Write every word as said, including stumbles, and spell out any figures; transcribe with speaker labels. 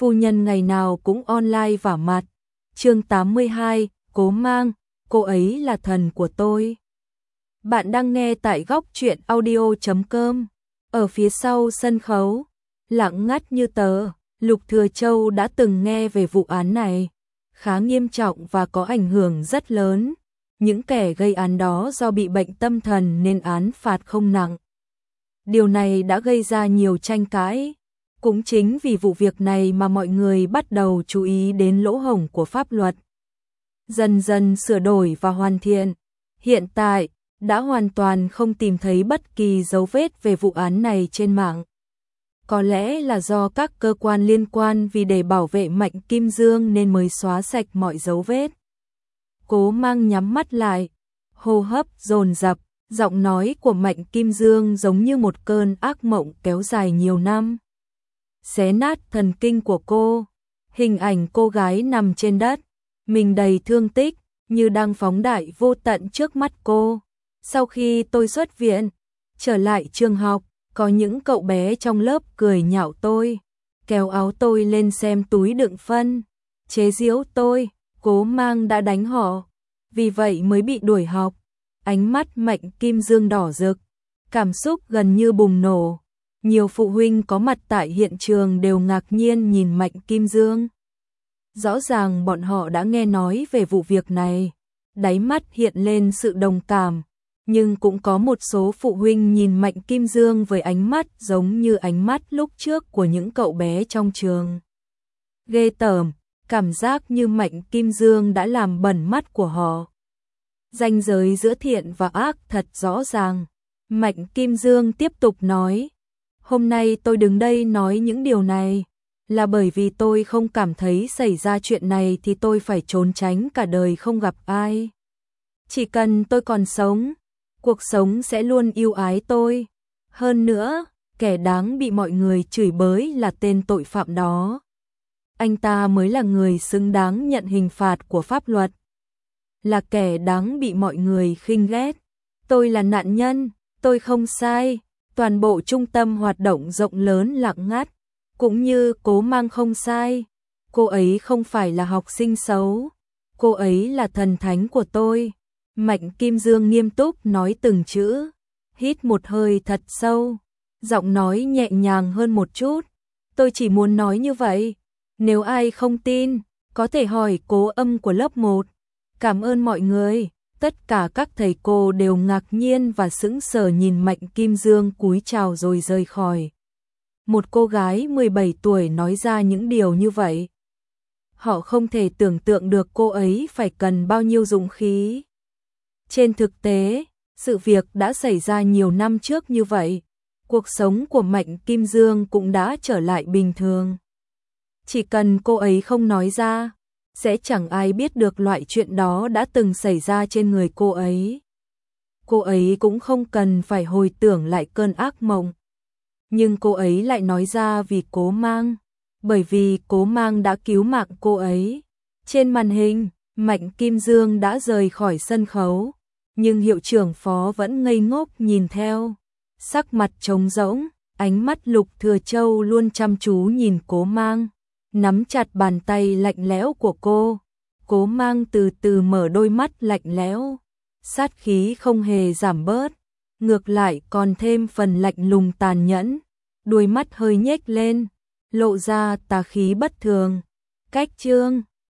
Speaker 1: phu nhân ngày nào cũng online vả mặt. Chương tám mươi hai, Cố Mang, cô ấy là thần của tôi. Bạn đang nghe tại góc truyện audio chấm com. Ở phía sau sân khấu, lặng ngắt như tờ, Lục Thừa Châu đã từng nghe về vụ án này, khá nghiêm trọng và có ảnh hưởng rất lớn. Những kẻ gây án đó do bị bệnh tâm thần nên án phạt không nặng. Điều này đã gây ra nhiều tranh cãi. Cũng chính vì vụ việc này mà mọi người bắt đầu chú ý đến lỗ hổng của pháp luật. Dần dần sửa đổi và hoàn thiện. Hiện tại, đã hoàn toàn không tìm thấy bất kỳ dấu vết về vụ án này trên mạng. Có lẽ là do các cơ quan liên quan vì để bảo vệ Mạnh Kim Dương nên mới xóa sạch mọi dấu vết. Cố Mang nhắm mắt lại, hô hấp dồn dập, giọng nói của Mạnh Kim Dương giống như một cơn ác mộng kéo dài nhiều năm. Xé nát thần kinh của cô, hình ảnh cô gái nằm trên đất, mình đầy thương tích, như đang phóng đại vô tận trước mắt cô. Sau khi tôi xuất viện, trở lại trường học, có những cậu bé trong lớp cười nhạo tôi, kéo áo tôi lên xem túi đựng phân, chế giễu tôi. Cố Mang đã đánh họ, vì vậy mới bị đuổi học. Ánh mắt Mạnh Kim Dương đỏ rực, cảm xúc gần như bùng nổ. Nhiều phụ huynh có mặt tại hiện trường đều ngạc nhiên nhìn Mạnh Kim Dương. Rõ ràng bọn họ đã nghe nói về vụ việc này, đáy mắt hiện lên sự đồng cảm, nhưng cũng có một số phụ huynh nhìn Mạnh Kim Dương với ánh mắt giống như ánh mắt lúc trước của những cậu bé trong trường. Ghê tởm, cảm giác như Mạnh Kim Dương đã làm bẩn mắt của họ. Ranh giới giữa thiện và ác thật rõ ràng. Mạnh Kim Dương tiếp tục nói, hôm nay tôi đứng đây nói những điều này là bởi vì tôi không cảm thấy xảy ra chuyện này thì tôi phải trốn tránh cả đời không gặp ai. Chỉ cần tôi còn sống, cuộc sống sẽ luôn yêu ái tôi. Hơn nữa, kẻ đáng bị mọi người chửi bới là tên tội phạm đó. Anh ta mới là người xứng đáng nhận hình phạt của pháp luật, là kẻ đáng bị mọi người khinh ghét. Tôi là nạn nhân, tôi không sai. Toàn bộ trung tâm hoạt động rộng lớn lặng ngắt, cũng như Cố Mang không sai. Cô ấy không phải là học sinh xấu, cô ấy là thần thánh của tôi. Mạnh Kim Dương nghiêm túc nói từng chữ, hít một hơi thật sâu, giọng nói nhẹ nhàng hơn một chút. Tôi chỉ muốn nói như vậy, nếu ai không tin, có thể hỏi Cố Âm của lớp một. Cảm ơn mọi người. Tất cả các thầy cô đều ngạc nhiên và sững sờ nhìn Mạnh Kim Dương cúi chào rồi rời khỏi. Một cô gái mười bảy tuổi nói ra những điều như vậy. Họ không thể tưởng tượng được cô ấy phải cần bao nhiêu dũng khí. Trên thực tế, sự việc đã xảy ra nhiều năm trước như vậy. Cuộc sống của Mạnh Kim Dương cũng đã trở lại bình thường. Chỉ cần cô ấy không nói ra, sẽ chẳng ai biết được loại chuyện đó đã từng xảy ra trên người cô ấy. Cô ấy cũng không cần phải hồi tưởng lại cơn ác mộng. Nhưng cô ấy lại nói ra vì Cố Mang, bởi vì Cố Mang đã cứu mạng cô ấy. Trên màn hình, Mạnh Kim Dương đã rời khỏi sân khấu, nhưng hiệu trưởng phó vẫn ngây ngốc nhìn theo. Sắc mặt trống rỗng, ánh mắt Lục Thừa Châu luôn chăm chú nhìn Cố Mang, nắm chặt bàn tay lạnh lẽo của cô. Cố Mang từ từ mở đôi mắt lạnh lẽo, sát khí không hề giảm bớt, ngược lại còn thêm phần lạnh lùng tàn nhẫn, đuôi mắt hơi nhếch lên, lộ ra tà khí bất thường. Cách chương